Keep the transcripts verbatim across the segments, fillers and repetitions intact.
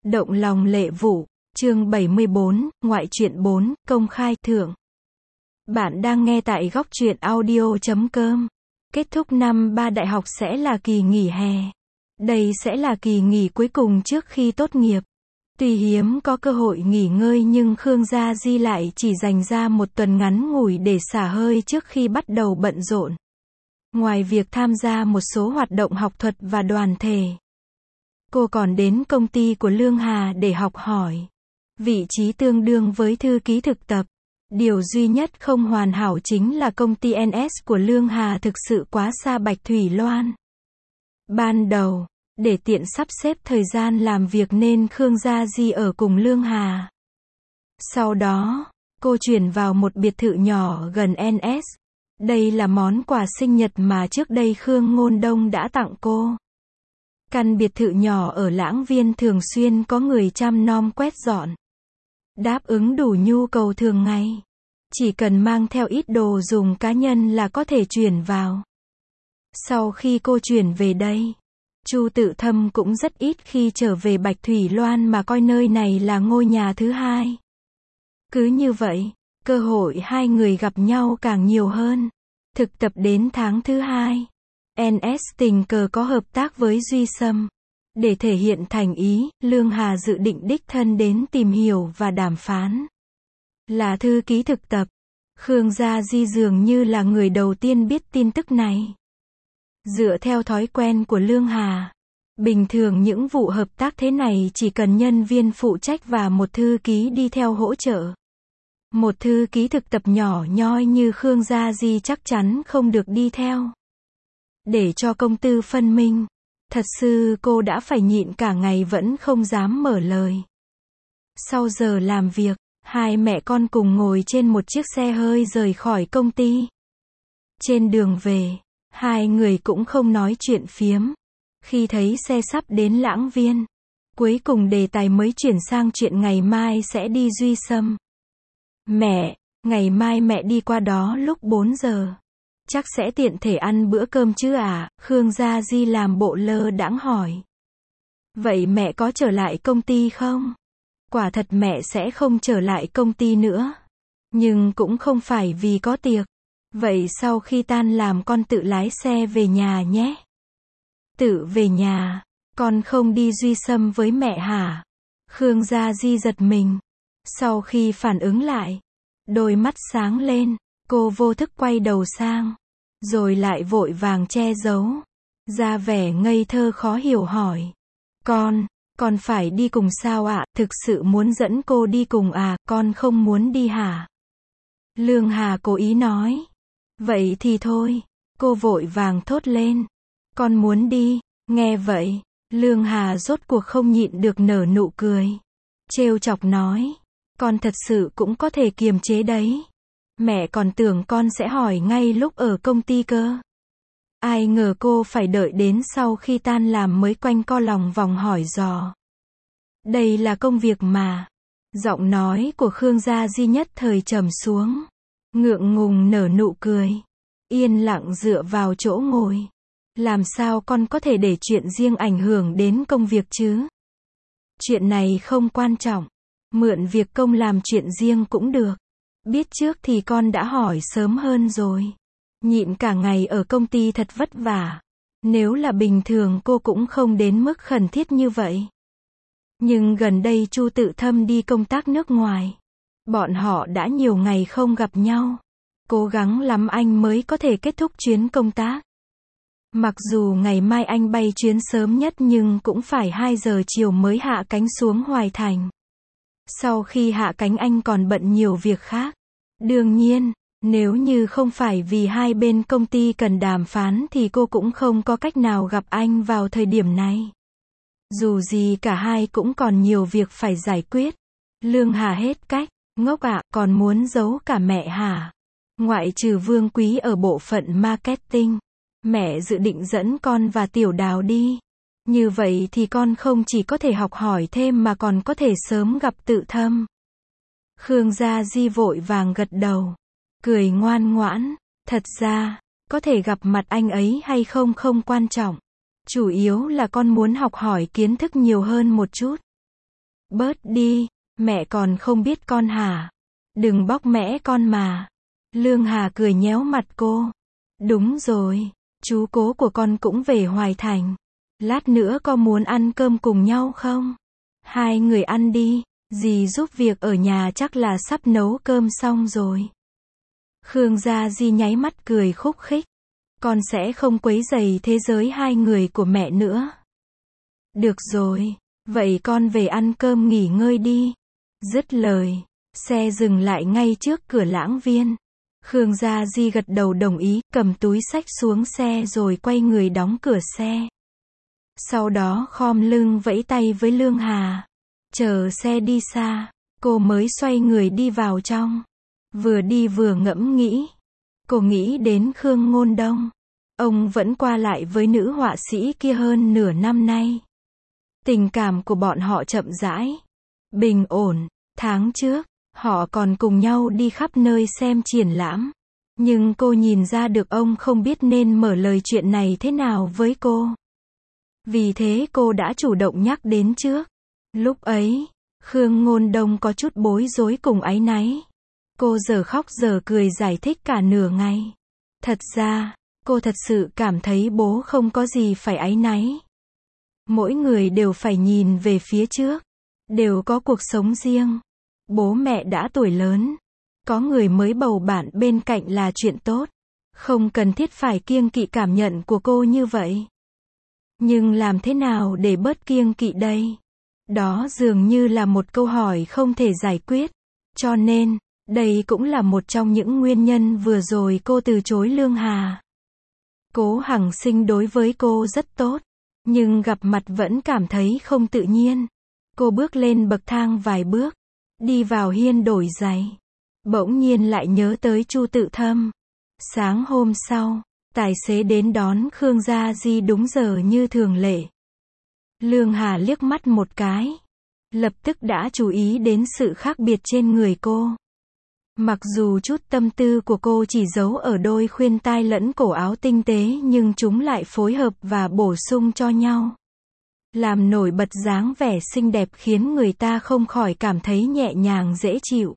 Động lòng lệ vụ, chương bảy mươi bốn, ngoại truyện bốn, công khai thưởng. Bạn đang nghe tại góc truyện audio chấm com. Kết thúc năm ba đại học sẽ là kỳ nghỉ hè. Đây sẽ là kỳ nghỉ cuối cùng trước khi tốt nghiệp. Tuy hiếm có cơ hội nghỉ ngơi nhưng Khương Gia Di lại chỉ dành ra một tuần ngắn ngủi để xả hơi trước khi bắt đầu bận rộn. Ngoài việc tham gia một số hoạt động học thuật và đoàn thể, cô còn đến công ty của Lương Hà để học hỏi. Vị trí tương đương với thư ký thực tập. Điều duy nhất không hoàn hảo chính là công ty en ét của Lương Hà thực sự quá xa Bạch Thủy Loan. Ban đầu, để tiện sắp xếp thời gian làm việc nên Khương Gia Di ở cùng Lương Hà. Sau đó, cô chuyển vào một biệt thự nhỏ gần en ét. Đây là món quà sinh nhật mà trước đây Khương Ngôn Đông đã tặng cô. Căn biệt thự nhỏ ở Lãng Viên thường xuyên có người chăm nom quét dọn, đáp ứng đủ nhu cầu thường ngày. Chỉ cần mang theo ít đồ dùng cá nhân là có thể chuyển vào. Sau khi cô chuyển về đây, Chu Tự Thâm cũng rất ít khi trở về Bạch Thủy Loan mà coi nơi này là ngôi nhà thứ hai. Cứ như vậy, cơ hội hai người gặp nhau càng nhiều hơn. Thực tập đến tháng thứ hai, en ét tình cờ có hợp tác với Duy Sâm. Để thể hiện thành ý, Lương Hà dự định đích thân đến tìm hiểu và đàm phán. Là thư ký thực tập, Khương Gia Di dường như là người đầu tiên biết tin tức này. Dựa theo thói quen của Lương Hà, bình thường những vụ hợp tác thế này chỉ cần nhân viên phụ trách và một thư ký đi theo hỗ trợ. Một thư ký thực tập nhỏ nhoi như Khương Gia Di chắc chắn không được đi theo. Để cho công tư phân minh, thật sự cô đã phải nhịn cả ngày vẫn không dám mở lời. Sau giờ làm việc, hai mẹ con cùng ngồi trên một chiếc xe hơi rời khỏi công ty. Trên đường về, hai người cũng không nói chuyện phiếm. Khi thấy xe sắp đến Lãng Viên, cuối cùng đề tài mới chuyển sang chuyện ngày mai sẽ đi Duy Sâm. Mẹ, ngày mai mẹ đi qua đó lúc bốn giờ. Chắc sẽ tiện thể ăn bữa cơm chứ à? Khương Gia Di làm bộ lơ đãng hỏi. Vậy mẹ có trở lại công ty không? Quả thật mẹ sẽ không trở lại công ty nữa. Nhưng cũng không phải vì có tiệc. Vậy sau khi tan làm con tự lái xe về nhà nhé. Tự về nhà? Con không đi Duy Sâm với mẹ hả? Khương Gia Di giật mình. Sau khi phản ứng lại, đôi mắt sáng lên. Cô vô thức quay đầu sang, rồi lại vội vàng che giấu, ra vẻ ngây thơ khó hiểu hỏi. Con, con phải đi cùng sao ạ? Thực sự muốn dẫn cô đi cùng à? Con không muốn đi hả? Lương Hà cố ý nói. Vậy thì thôi. Cô vội vàng thốt lên. Con muốn đi. Nghe vậy, Lương Hà rốt cuộc không nhịn được nở nụ cười. Trêu chọc nói. Con thật sự cũng có thể kiềm chế đấy. Mẹ còn tưởng con sẽ hỏi ngay lúc ở công ty cơ. Ai ngờ cô phải đợi đến sau khi tan làm mới quanh co lòng vòng hỏi dò. Đây là công việc mà. Giọng nói của Khương Gia Di nhất thời trầm xuống. Ngượng ngùng nở nụ cười. Yên lặng dựa vào chỗ ngồi. Làm sao con có thể để chuyện riêng ảnh hưởng đến công việc chứ? Chuyện này không quan trọng. Mượn việc công làm chuyện riêng cũng được. Biết trước thì con đã hỏi sớm hơn rồi. Nhịn cả ngày ở công ty thật vất vả. Nếu là bình thường cô cũng không đến mức khẩn thiết như vậy. Nhưng gần đây Chu Tự Thâm đi công tác nước ngoài. Bọn họ đã nhiều ngày không gặp nhau. Cố gắng lắm anh mới có thể kết thúc chuyến công tác. Mặc dù ngày mai anh bay chuyến sớm nhất nhưng cũng phải hai giờ chiều mới hạ cánh xuống Hoài Thành. Sau khi hạ cánh anh còn bận nhiều việc khác. Đương nhiên, nếu như không phải vì hai bên công ty cần đàm phán thì cô cũng không có cách nào gặp anh vào thời điểm này. Dù gì cả hai cũng còn nhiều việc phải giải quyết. Lương Hà hết cách. Ngốc ạ, còn muốn giấu cả mẹ hả? Ngoại trừ Vương Quý ở bộ phận marketing, mẹ dự định dẫn con và Tiểu Đào đi. Như vậy thì con không chỉ có thể học hỏi thêm mà còn có thể sớm gặp Tự Thâm. Khương Gia Di vội vàng gật đầu, cười ngoan ngoãn. Thật ra, có thể gặp mặt anh ấy hay không không quan trọng. Chủ yếu là con muốn học hỏi kiến thức nhiều hơn một chút. Bớt đi, mẹ còn không biết con hả? Đừng bóc mẽ con mà. Lương Hà cười nhéo mặt cô. Đúng rồi, chú cố của con cũng về Hoài Thành. Lát nữa có muốn ăn cơm cùng nhau không? Hai người ăn đi, dì giúp việc ở nhà chắc là sắp nấu cơm xong rồi. Khương Gia Di nháy mắt cười khúc khích. Con sẽ không quấy rầy thế giới hai người của mẹ nữa. Được rồi, vậy con về ăn cơm nghỉ ngơi đi. Dứt lời, xe dừng lại ngay trước cửa Lãng Viên. Khương Gia Di gật đầu đồng ý, cầm túi xách xuống xe rồi quay người đóng cửa xe. Sau đó khom lưng vẫy tay với Lương Hà. Chờ xe đi xa, cô mới xoay người đi vào trong. Vừa đi vừa ngẫm nghĩ. Cô nghĩ đến Khương Ngôn Đông. Ông vẫn qua lại với nữ họa sĩ kia hơn nửa năm nay. Tình cảm của bọn họ chậm rãi, bình ổn. Tháng trước, họ còn cùng nhau đi khắp nơi xem triển lãm. Nhưng cô nhìn ra được ông không biết nên mở lời chuyện này thế nào với cô. Vì thế cô đã chủ động nhắc đến trước. Lúc ấy, Khương Ngôn Đông có chút bối rối cùng áy náy. Cô giờ khóc giờ cười giải thích cả nửa ngày. Thật ra, cô thật sự cảm thấy bố không có gì phải áy náy. Mỗi người đều phải nhìn về phía trước. Đều có cuộc sống riêng. Bố mẹ đã tuổi lớn. Có người mới bầu bạn bên cạnh là chuyện tốt. Không cần thiết phải kiêng kỵ cảm nhận của cô như vậy. Nhưng làm thế nào để bớt kiêng kỵ đây? Đó dường như là một câu hỏi không thể giải quyết. Cho nên, đây cũng là một trong những nguyên nhân vừa rồi cô từ chối Lương Hà. Cố Hằng Sinh đối với cô rất tốt. Nhưng gặp mặt vẫn cảm thấy không tự nhiên. Cô bước lên bậc thang vài bước. Đi vào hiên đổi giày. Bỗng nhiên lại nhớ tới Chu Tự Thâm. Sáng hôm sau, tài xế đến đón Khương Gia Di đúng giờ như thường lệ. Lương Hà liếc mắt một cái. Lập tức đã chú ý đến sự khác biệt trên người cô. Mặc dù chút tâm tư của cô chỉ giấu ở đôi khuyên tai lẫn cổ áo tinh tế nhưng chúng lại phối hợp và bổ sung cho nhau. Làm nổi bật dáng vẻ xinh đẹp khiến người ta không khỏi cảm thấy nhẹ nhàng dễ chịu.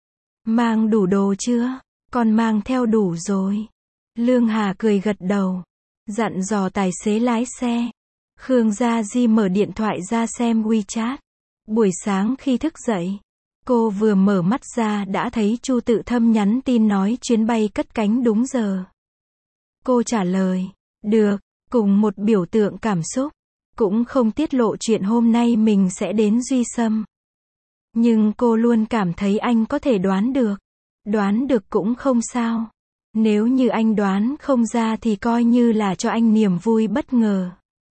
Mang đủ đồ chưa? Con mang theo đủ rồi. Lương Hà cười gật đầu. Dặn dò tài xế lái xe. Khương Gia Di mở điện thoại ra xem WeChat. Buổi sáng khi thức dậy, cô vừa mở mắt ra đã thấy Chu Tự Thâm nhắn tin nói chuyến bay cất cánh đúng giờ. Cô trả lời, được, cùng một biểu tượng cảm xúc. Cũng không tiết lộ chuyện hôm nay mình sẽ đến Duy Sâm. Nhưng cô luôn cảm thấy anh có thể đoán được. Đoán được cũng không sao. Nếu như anh đoán không ra thì coi như là cho anh niềm vui bất ngờ.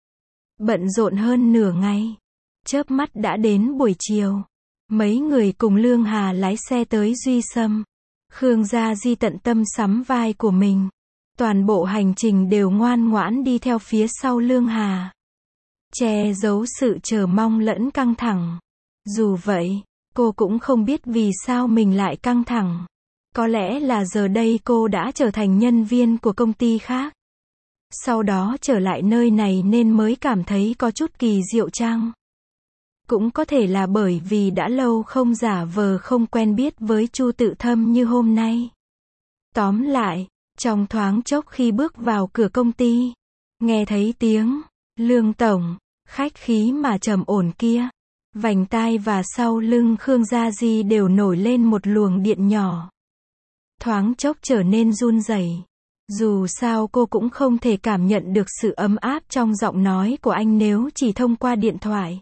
Bận rộn hơn nửa ngày. Chớp mắt đã đến buổi chiều. Mấy người cùng Lương Hà lái xe tới Duy Sâm. Khương Gia Di tận tâm sắm vai của mình. Toàn bộ hành trình đều ngoan ngoãn đi theo phía sau Lương Hà. Che giấu sự chờ mong lẫn căng thẳng. Dù vậy, cô cũng không biết vì sao mình lại căng thẳng. Có lẽ là giờ đây cô đã trở thành nhân viên của công ty khác. Sau đó trở lại nơi này nên mới cảm thấy có chút kỳ diệu chăng? Cũng có thể là bởi vì đã lâu không giả vờ không quen biết với Chu Tự Thâm như hôm nay. Tóm lại, trong thoáng chốc khi bước vào cửa công ty, nghe thấy tiếng Lương Tổng, khách khí mà trầm ổn kia. Vành tai và sau lưng Khương Gia Di đều nổi lên một luồng điện nhỏ. Thoáng chốc trở nên run rẩy. Dù sao cô cũng không thể cảm nhận được sự ấm áp trong giọng nói của anh nếu chỉ thông qua điện thoại.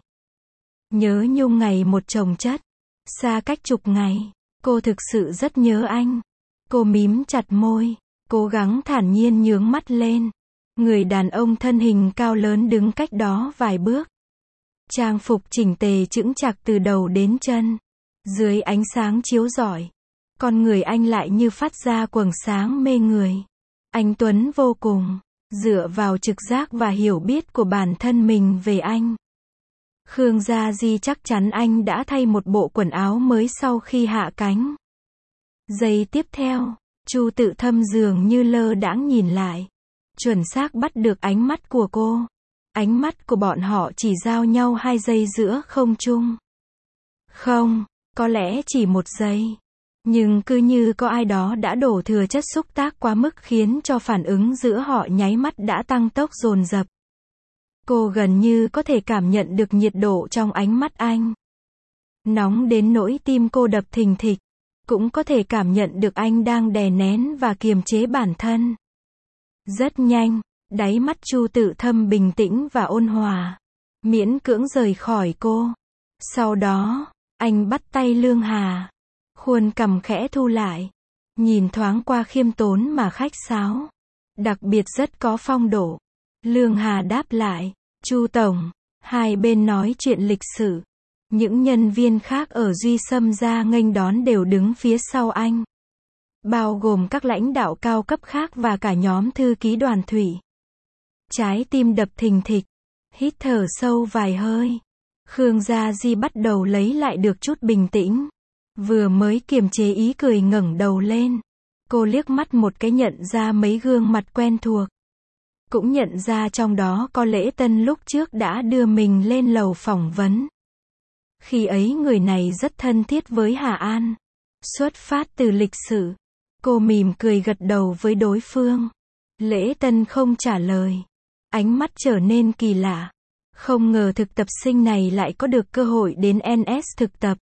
Nhớ nhung ngày một chồng chất. Xa cách chục ngày. Cô thực sự rất nhớ anh. Cô mím chặt môi. Cố gắng thản nhiên nhướng mắt lên. Người đàn ông thân hình cao lớn đứng cách đó vài bước. Trang phục chỉnh tề chững chạc từ đầu đến chân. Dưới ánh sáng chiếu rọi, con người anh lại như phát ra quầng sáng mê người. Anh tuấn vô cùng, dựa vào trực giác và hiểu biết của bản thân mình về anh. Khương Gia Di chắc chắn anh đã thay một bộ quần áo mới sau khi hạ cánh. Giây tiếp theo, Chu Tự Thâm dường như lơ đãng nhìn lại. Chuẩn xác bắt được ánh mắt của cô. Ánh mắt của bọn họ chỉ giao nhau hai giây giữa không trung. Không, có lẽ chỉ một giây. Nhưng cứ như có ai đó đã đổ thừa chất xúc tác quá mức khiến cho phản ứng giữa họ nháy mắt đã tăng tốc dồn dập. Cô gần như có thể cảm nhận được nhiệt độ trong ánh mắt anh. Nóng đến nỗi tim cô đập thình thịch. Cũng có thể cảm nhận được anh đang đè nén và kiềm chế bản thân. Rất nhanh, đáy mắt Chu Tự Thâm bình tĩnh và ôn hòa. Miễn cưỡng rời khỏi cô. Sau đó, anh bắt tay Lương Hà. Khuôn cằm khẽ thu lại. Nhìn thoáng qua khiêm tốn mà khách sáo. Đặc biệt rất có phong độ. Lương Hà đáp lại, Chu Tổng, hai bên nói chuyện lịch sự. Những nhân viên khác ở Duy Sâm gia nghênh đón đều đứng phía sau anh. Bao gồm các lãnh đạo cao cấp khác và cả nhóm thư ký Đoàn Thủy. Trái tim đập thình thịch. Hít thở sâu vài hơi. Khương Gia Di bắt đầu lấy lại được chút bình tĩnh. Vừa mới kiềm chế ý cười ngẩng đầu lên. Cô liếc mắt một cái nhận ra mấy gương mặt quen thuộc. Cũng nhận ra trong đó có Lễ Tân lúc trước đã đưa mình lên lầu phỏng vấn. Khi ấy người này rất thân thiết với Hà An. Xuất phát từ lịch sử. Cô mỉm cười gật đầu với đối phương. Lễ Tân không trả lời. Ánh mắt trở nên kỳ lạ. Không ngờ thực tập sinh này lại có được cơ hội đến en ét thực tập.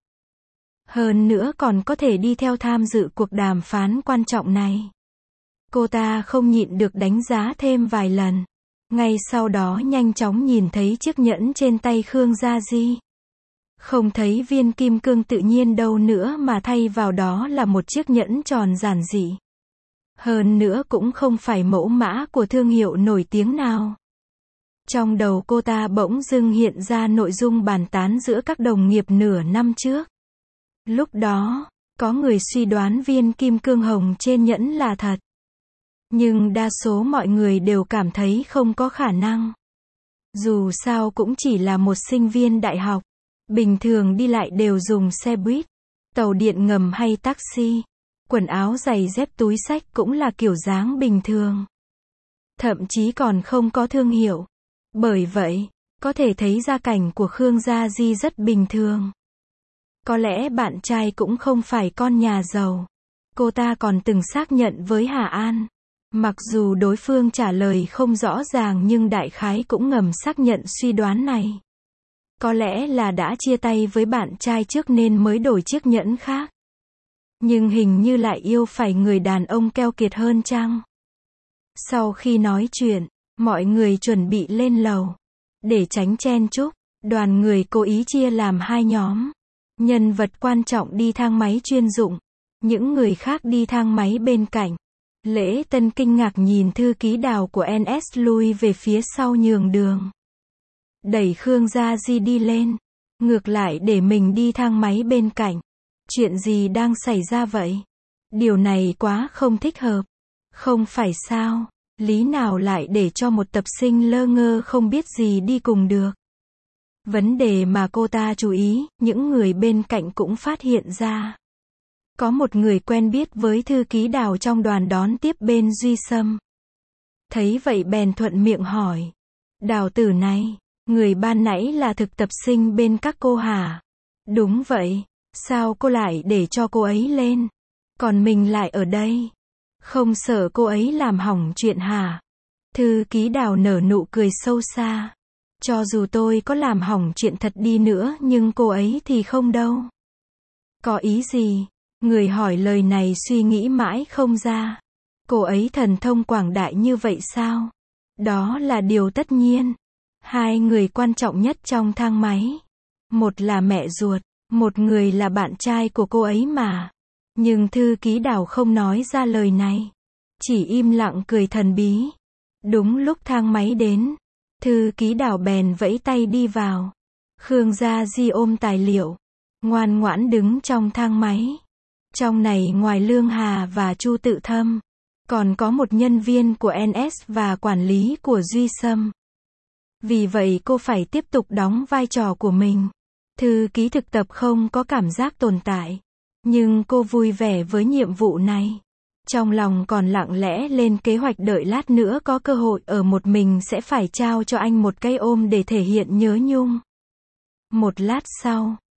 Hơn nữa còn có thể đi theo tham dự cuộc đàm phán quan trọng này. Cô ta không nhịn được đánh giá thêm vài lần. Ngay sau đó nhanh chóng nhìn thấy chiếc nhẫn trên tay Khương Gia Di. Không thấy viên kim cương tự nhiên đâu nữa mà thay vào đó là một chiếc nhẫn tròn giản dị. Hơn nữa cũng không phải mẫu mã của thương hiệu nổi tiếng nào. Trong đầu cô ta bỗng dưng hiện ra nội dung bàn tán giữa các đồng nghiệp nửa năm trước. Lúc đó, có người suy đoán viên kim cương hồng trên nhẫn là thật. Nhưng đa số mọi người đều cảm thấy không có khả năng. Dù sao cũng chỉ là một sinh viên đại học. Bình thường đi lại đều dùng xe buýt, tàu điện ngầm hay taxi. Quần áo giày dép túi xách cũng là kiểu dáng bình thường. Thậm chí còn không có thương hiệu. Bởi vậy, có thể thấy gia cảnh của Khương Gia Di rất bình thường. Có lẽ bạn trai cũng không phải con nhà giàu. Cô ta còn từng xác nhận với Hà An. Mặc dù đối phương trả lời không rõ ràng nhưng đại khái cũng ngầm xác nhận suy đoán này. Có lẽ là đã chia tay với bạn trai trước nên mới đổi chiếc nhẫn khác. Nhưng hình như lại yêu phải người đàn ông keo kiệt hơn chăng? Sau khi nói chuyện, mọi người chuẩn bị lên lầu. Để tránh chen chúc, đoàn người cố ý chia làm hai nhóm. Nhân vật quan trọng đi thang máy chuyên dụng. Những người khác đi thang máy bên cạnh. Lễ Tân kinh ngạc nhìn thư ký Đào của en ét lui về phía sau nhường đường. Đẩy Khương Gia Di đi lên. Ngược lại để mình đi thang máy bên cạnh. Chuyện gì đang xảy ra vậy? Điều này quá không thích hợp. Không phải sao? Lý nào lại để cho một tập sinh lơ ngơ không biết gì đi cùng được? Vấn đề mà cô ta chú ý, những người bên cạnh cũng phát hiện ra. Có một người quen biết với thư ký Đào trong đoàn đón tiếp bên Duy Sâm. Thấy vậy bèn thuận miệng hỏi. Đào tử này, người ban nãy là thực tập sinh bên các cô hả? Đúng vậy, sao cô lại để cho cô ấy lên? Còn mình lại ở đây? Không sợ cô ấy làm hỏng chuyện hả? Thư ký Đào nở nụ cười sâu xa. Cho dù tôi có làm hỏng chuyện thật đi nữa nhưng cô ấy thì không đâu. Có ý gì? Người hỏi lời này suy nghĩ mãi không ra. Cô ấy thần thông quảng đại như vậy sao? Đó là điều tất nhiên. Hai người quan trọng nhất trong thang máy. Một là mẹ ruột, một người là bạn trai của cô ấy mà. Nhưng thư ký Đào không nói ra lời này. Chỉ im lặng cười thần bí. Đúng lúc thang máy đến. Thư ký Đào bèn vẫy tay đi vào. Khương Gia Di ôm tài liệu. Ngoan ngoãn đứng trong thang máy. Trong này ngoài Lương Hà và Chu Tự Thâm. Còn có một nhân viên của en ét và quản lý của Duy Sâm. Vì vậy cô phải tiếp tục đóng vai trò của mình. Thư ký thực tập không có cảm giác tồn tại. Nhưng cô vui vẻ với nhiệm vụ này. Trong lòng còn lặng lẽ lên kế hoạch đợi lát nữa có cơ hội ở một mình sẽ phải trao cho anh một cái ôm để thể hiện nhớ nhung. Một lát sau,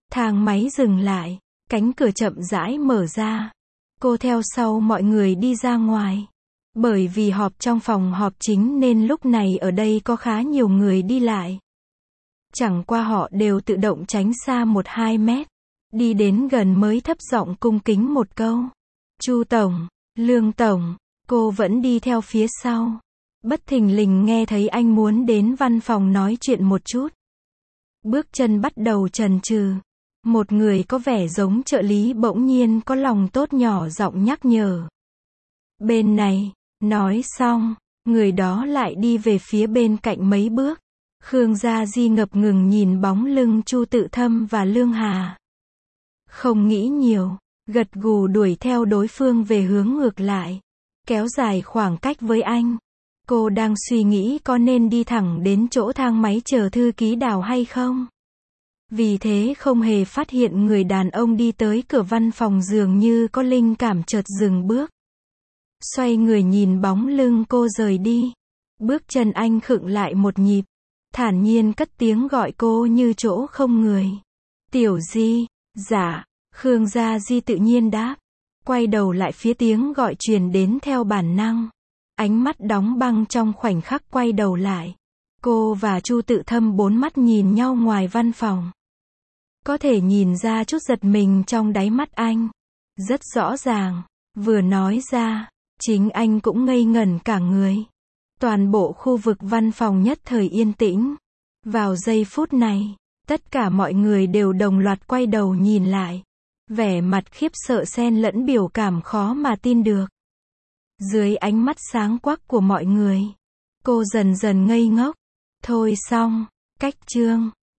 Thang máy dừng lại. Cánh cửa chậm rãi mở ra. Cô theo sau mọi người đi ra ngoài. Bởi vì họp trong phòng họp chính nên lúc này ở đây có khá nhiều người đi lại. Chẳng qua họ đều tự động tránh xa một hai mét. Đi đến gần mới thấp giọng cung kính một câu. Chu Tổng, Lương Tổng, cô vẫn đi theo phía sau. Bất thình lình nghe thấy anh muốn đến văn phòng nói chuyện một chút. Bước chân bắt đầu chần chừ. Một người có vẻ giống trợ lý bỗng nhiên có lòng tốt nhỏ giọng nhắc nhở. Bên này, nói xong, người đó lại đi về phía bên cạnh mấy bước. Khương Gia Di ngập ngừng nhìn bóng lưng Chu Tự Thâm và Lương Hà. Không nghĩ nhiều, gật gù đuổi theo đối phương về hướng ngược lại. Kéo dài khoảng cách với anh. Cô đang suy nghĩ có nên đi thẳng đến chỗ thang máy chờ thư ký Đào hay không. Vì thế không hề phát hiện người đàn ông đi tới cửa văn phòng dường như có linh cảm chợt dừng bước. Xoay người nhìn bóng lưng cô rời đi. Bước chân anh khựng lại một nhịp. Thản nhiên cất tiếng gọi cô như chỗ không người. Tiểu Di, dạ, Khương Gia Di tự nhiên đáp. Quay đầu lại phía tiếng gọi truyền đến theo bản năng. Ánh mắt đóng băng trong khoảnh khắc quay đầu lại. Cô và Chu Tự Thâm bốn mắt nhìn nhau ngoài văn phòng. Có thể nhìn ra chút giật mình trong đáy mắt anh. Rất rõ ràng, vừa nói ra, chính anh cũng ngây ngẩn cả người. Toàn bộ khu vực văn phòng nhất thời yên tĩnh. Vào giây phút này, tất cả mọi người đều đồng loạt quay đầu nhìn lại. Vẻ mặt khiếp sợ xen lẫn biểu cảm khó mà tin được. Dưới ánh mắt sáng quắc của mọi người, cô dần dần ngây ngốc. Thôi xong, cách chương.